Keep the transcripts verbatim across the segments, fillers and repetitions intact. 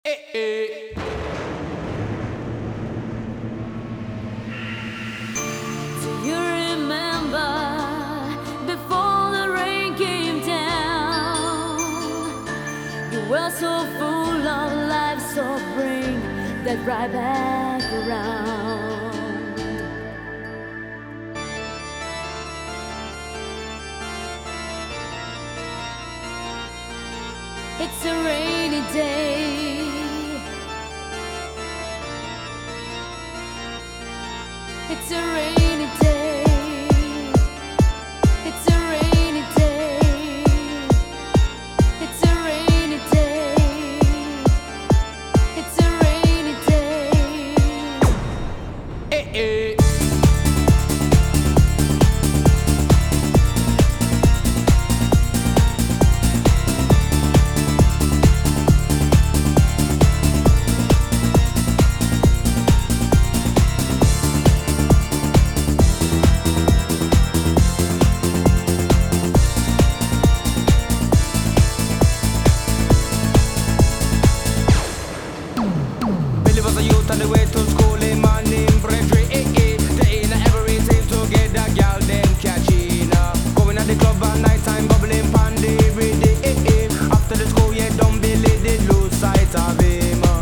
Eh, eh. Do you remember before the rain came down? You were so full of life, so bring that right back around. It's a rainy day. It's a rainy day. It's a rainy day. It's a rainy day. It's a rainy day. Eh, eh. Was a youth on the way to school, in my name Frederick, eh, eh. They ain't every time to get that gal, them catching up. Going at the club at night time, bubbling pandy every day, eh, eh. After the school, yeah, don't believe they lose sight of him. uh.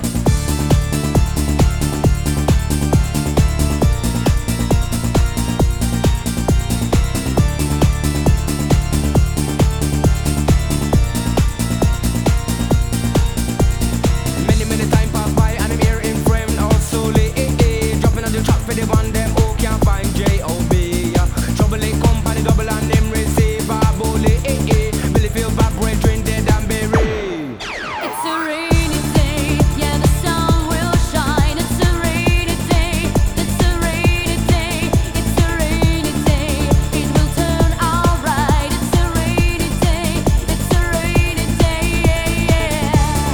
Many, many time pass by and I'm here in frame all solely, eh, eh. Dropping on the track for the one them who can't find J O B. yeah. Trouble it company double and them receive a bully, eh, eh. Billy feel bad brethren dead and buried. It's a rainy day. Yeah, the sun will shine. It's a rainy day. It's a rainy day. It's a rainy day. It will turn out right. It's a rainy day. It's a rainy day. Yeah, yeah.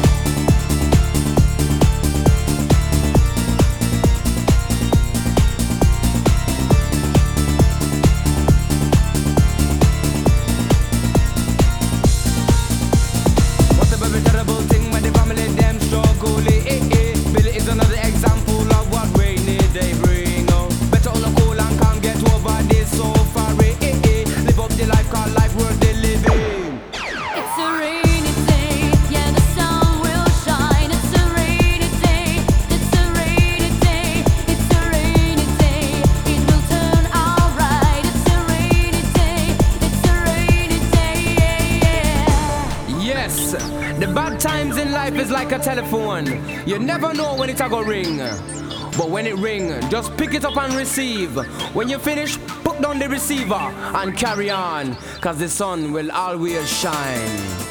What a very terrible thing when the family them struggle, eh, eh, eh. Billy is another example of what rainy day bring. oh. Better on the cool and can't get over this so far, eh, eh, eh. Live up the life, cause life worth the living. It's a rainy day. Yeah, the sun will shine. It's a rainy day. It's a rainy day. It's a rainy day. It will turn out right. It's a rainy day. It's a rainy day. Yeah, yeah. Yes, the bad times in life is like a telephone. You never know when it's a go ring. But when it ring, just pick it up and receive. When you finish, put down the receiver and carry on. Cause the sun will always shine.